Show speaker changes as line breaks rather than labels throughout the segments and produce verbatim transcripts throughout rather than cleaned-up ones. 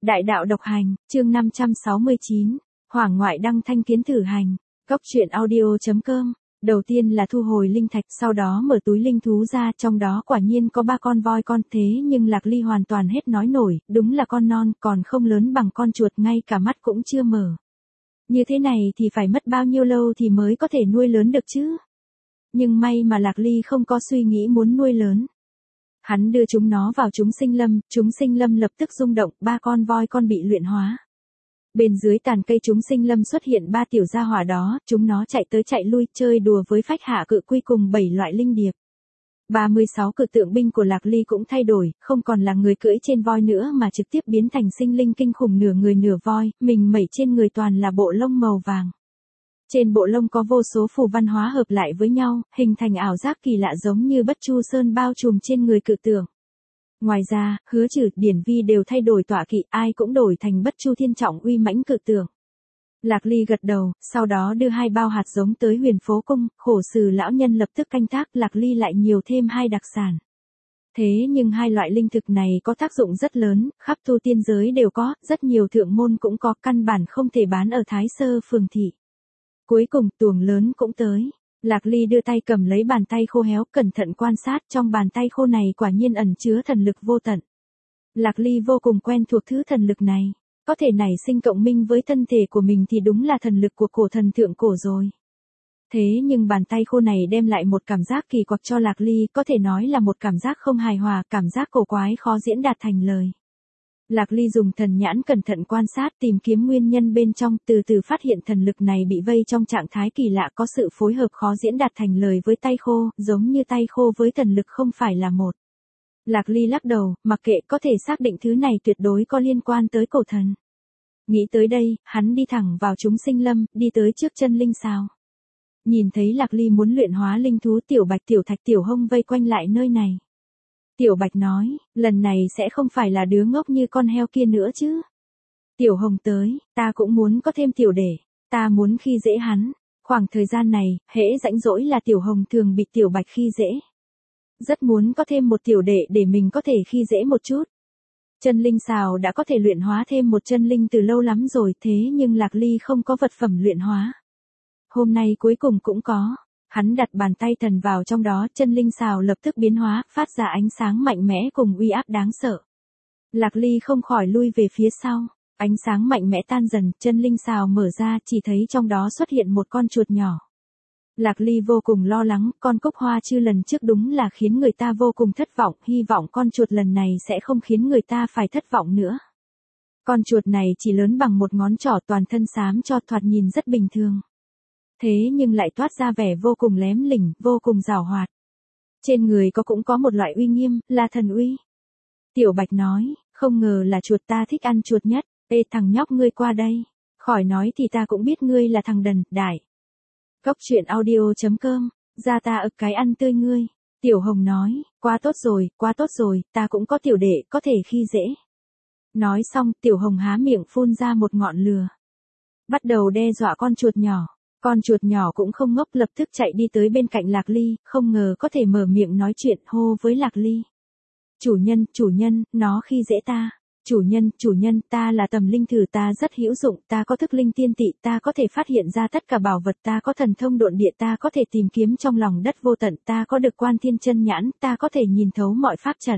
Đại đạo độc hành, chương năm trăm sáu mươi chín, Hoàng ngoại đăng thanh kiến thử hành, Cốc truyện audio.com. Đầu tiên là thu hồi linh thạch, sau đó mở túi linh thú ra, trong đó quả nhiên có ba con voi con, thế nhưng Lạc Ly hoàn toàn hết nói nổi, đúng là con non, còn không lớn bằng con chuột, ngay cả mắt cũng chưa mở. Như thế này thì phải mất bao nhiêu lâu thì mới có thể nuôi lớn được chứ? Nhưng may mà Lạc Ly không có suy nghĩ muốn nuôi lớn. Hắn đưa chúng nó vào chúng sinh lâm, chúng sinh lâm lập tức rung động, ba con voi con bị luyện hóa. Bên dưới tàn cây chúng sinh lâm xuất hiện ba tiểu gia hỏa đó, chúng nó chạy tới chạy lui, chơi đùa với phách hạ cự quy cùng bảy loại linh điệp. ba mươi sáu cự tượng binh của Lạc Ly cũng thay đổi, không còn là người cưỡi trên voi nữa mà trực tiếp biến thành sinh linh kinh khủng nửa người nửa voi, mình mẩy trên người toàn là bộ lông màu vàng. Trên bộ lông có vô số phù văn hóa hợp lại với nhau, hình thành ảo giác kỳ lạ giống như Bất Chu Sơn bao trùm trên người cự tượng. Ngoài ra, Hứa Trừ, Điển Vi đều thay đổi tọa kỵ, ai cũng đổi thành Bất Chu Thiên Trọng uy mãnh cự tượng. Lạc Ly gật đầu, sau đó đưa hai bao hạt giống tới Huyền Phố Cung, Khổ Sử lão nhân lập tức canh tác, Lạc Ly lại nhiều thêm hai đặc sản. Thế nhưng hai loại linh thực này có tác dụng rất lớn, khắp tu tiên giới đều có, rất nhiều thượng môn cũng có, căn bản không thể bán ở Thái Sơ phường thị. Cuối cùng, tuồng lớn cũng tới. Lạc Ly đưa tay cầm lấy bàn tay khô héo, cẩn thận quan sát, trong bàn tay khô này quả nhiên ẩn chứa thần lực vô tận. Lạc Ly vô cùng quen thuộc thứ thần lực này. Có thể nảy sinh cộng minh với thân thể của mình thì đúng là thần lực của cổ thần thượng cổ rồi. Thế nhưng bàn tay khô này đem lại một cảm giác kỳ quặc cho Lạc Ly, có thể nói là một cảm giác không hài hòa, cảm giác cổ quái khó diễn đạt thành lời. Lạc Ly dùng thần nhãn cẩn thận quan sát tìm kiếm nguyên nhân bên trong, từ từ phát hiện thần lực này bị vây trong trạng thái kỳ lạ, có sự phối hợp khó diễn đạt thành lời với tay khô, giống như tay khô với thần lực không phải là một. Lạc Ly lắc đầu, mặc kệ, có thể xác định thứ này tuyệt đối có liên quan tới cổ thần. Nghĩ tới đây, hắn đi thẳng vào chúng sinh lâm, đi tới trước chân linh sào. Nhìn thấy Lạc Ly muốn luyện hóa linh thú, Tiểu Bạch Tiểu Thạch Tiểu Hông vây quanh lại nơi này. Tiểu Bạch nói, lần này sẽ không phải là đứa ngốc như con heo kia nữa chứ. Tiểu Hồng tới, ta cũng muốn có thêm tiểu đệ, ta muốn khi dễ hắn. Khoảng thời gian này, hễ rảnh rỗi là Tiểu Hồng thường bị Tiểu Bạch khi dễ. Rất muốn có thêm một tiểu đệ để mình có thể khi dễ một chút. Chân linh sào đã có thể luyện hóa thêm một chân linh từ lâu lắm rồi, thế nhưng Lạc Ly không có vật phẩm luyện hóa. Hôm nay cuối cùng cũng có. Hắn đặt bàn tay thần vào trong đó, chân linh sào lập tức biến hóa, phát ra ánh sáng mạnh mẽ cùng uy áp đáng sợ. Lạc Ly không khỏi lui về phía sau, ánh sáng mạnh mẽ tan dần, chân linh sào mở ra, chỉ thấy trong đó xuất hiện một con chuột nhỏ. Lạc Ly vô cùng lo lắng, con cốc hoa chư lần trước đúng là khiến người ta vô cùng thất vọng, hy vọng con chuột lần này sẽ không khiến người ta phải thất vọng nữa. Con chuột này chỉ lớn bằng một ngón trỏ, toàn thân xám cho, thoạt nhìn rất bình thường. Thế nhưng lại toát ra vẻ vô cùng lém lỉnh, vô cùng giàu hoạt. Trên người có cũng có một loại uy nghiêm, là thần uy. Tiểu Bạch nói, không ngờ là chuột, ta thích ăn chuột nhất. Ê thằng nhóc, ngươi qua đây. Khỏi nói thì ta cũng biết ngươi là thằng đần, đại. Cốc truyện audio.com, ra ta ực cái ăn tươi ngươi. Tiểu Hồng nói, quá tốt rồi, quá tốt rồi, ta cũng có tiểu đệ, có thể khi dễ. Nói xong, Tiểu Hồng há miệng phun ra một ngọn lửa. Bắt đầu đe dọa con chuột nhỏ. Con chuột nhỏ cũng không ngốc, lập tức chạy đi tới bên cạnh Lạc Ly, không ngờ có thể mở miệng nói chuyện, hô với Lạc Ly. Chủ nhân, chủ nhân, nó khi dễ ta. Chủ nhân, chủ nhân, ta là tầm linh thử, ta rất hữu dụng, ta có thức linh tiên tị, ta có thể phát hiện ra tất cả bảo vật, ta có thần thông độn địa, ta có thể tìm kiếm trong lòng đất vô tận, ta có được quan thiên chân nhãn, ta có thể nhìn thấu mọi pháp trận.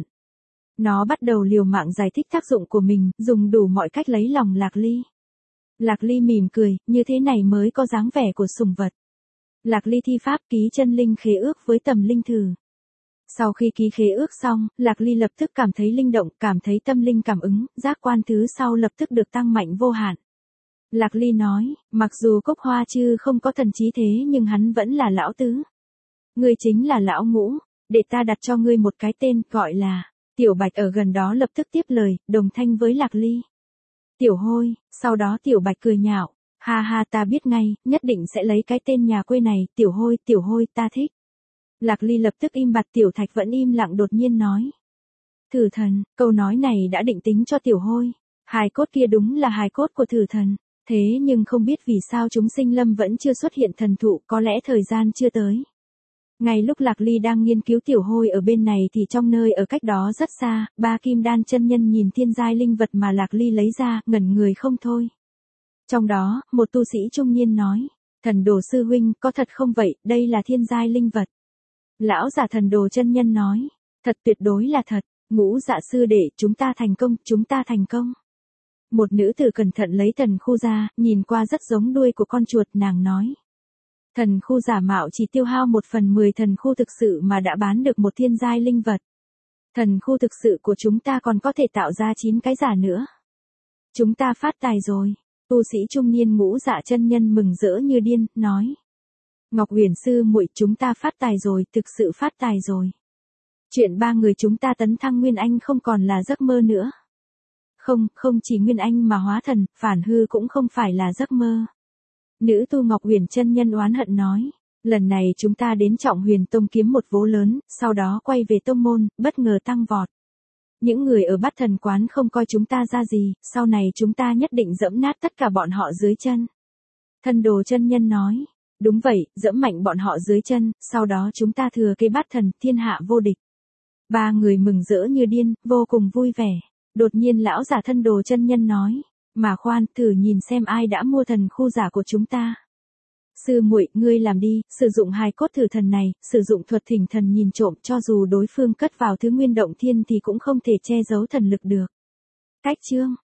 Nó bắt đầu liều mạng giải thích tác dụng của mình, dùng đủ mọi cách lấy lòng Lạc Ly. Lạc Ly mỉm cười, như thế này mới có dáng vẻ của sủng vật. Lạc Ly thi pháp ký chân linh khế ước với tầm linh thử. Sau khi ký khế ước xong, Lạc Ly lập tức cảm thấy linh động, cảm thấy tâm linh cảm ứng, giác quan thứ sau lập tức được tăng mạnh vô hạn. Lạc Ly nói, mặc dù Cốc Hoa Chư không có thần trí thế nhưng hắn vẫn là lão tứ. Ngươi chính là lão ngũ, để ta đặt cho ngươi một cái tên, gọi là... Tiểu Bạch ở gần đó lập tức tiếp lời, đồng thanh với Lạc Ly. Tiểu Hôi, sau đó Tiểu Bạch cười nhạo, ha ha, ta biết ngay, nhất định sẽ lấy cái tên nhà quê này, Tiểu Hôi, Tiểu Hôi, ta thích. Lạc Ly lập tức im bặt, Tiểu Thạch vẫn im lặng, đột nhiên nói. Thử thần, câu nói này đã định tính cho Tiểu Hôi, hài cốt kia đúng là hài cốt của thử thần, thế nhưng không biết vì sao chúng sinh lâm vẫn chưa xuất hiện thần thụ, có lẽ thời gian chưa tới. Ngay lúc Lạc Ly đang nghiên cứu tiểu hôi ở bên này thì trong nơi ở cách đó rất xa, ba kim đan chân nhân nhìn thiên giai linh vật mà Lạc Ly lấy ra, ngẩn người không thôi. Trong đó, một tu sĩ trung niên nói, thần đồ sư huynh, có thật không vậy, đây là thiên giai linh vật. Lão giả thần đồ chân nhân nói, thật, tuyệt đối là thật, Ngũ Dạ sư đệ, chúng ta thành công, chúng ta thành công. Một nữ tử cẩn thận lấy thần khu ra, nhìn qua rất giống đuôi của con chuột, nàng nói. Thần khu giả mạo chỉ tiêu hao một phần mười thần khu thực sự mà đã bán được một thiên giai linh vật. Thần khu thực sự của chúng ta còn có thể tạo ra chín cái giả nữa. Chúng ta phát tài rồi. Tu sĩ trung niên Ngũ Dạ chân nhân mừng rỡ như điên, nói. Ngọc Huyền sư muội, chúng ta phát tài rồi, thực sự phát tài rồi. Chuyện ba người chúng ta tấn thăng Nguyên Anh không còn là giấc mơ nữa. Không, không chỉ Nguyên Anh mà hóa thần, phản hư cũng không phải là giấc mơ. Nữ tu Ngọc Huyền chân nhân oán hận nói, lần này chúng ta đến Trọng Huyền Tông kiếm một vố lớn, sau đó quay về tông môn, bất ngờ tăng vọt. Những người ở Bát Thần quán không coi chúng ta ra gì, sau này chúng ta nhất định giẫm nát tất cả bọn họ dưới chân. Thần đồ chân nhân nói, đúng vậy, giẫm mạnh bọn họ dưới chân, sau đó chúng ta thừa kế Bát Thần, thiên hạ vô địch. Ba người mừng rỡ như điên, vô cùng vui vẻ. Đột nhiên lão giả thân đồ chân nhân nói, mà khoan, thử nhìn xem ai đã mua thần khu giả của chúng ta. Sư muội, ngươi làm đi, sử dụng hài cốt thử thần này, sử dụng thuật thỉnh thần nhìn trộm, cho dù đối phương cất vào thứ nguyên động thiên thì cũng không thể che giấu thần lực được. Cách chương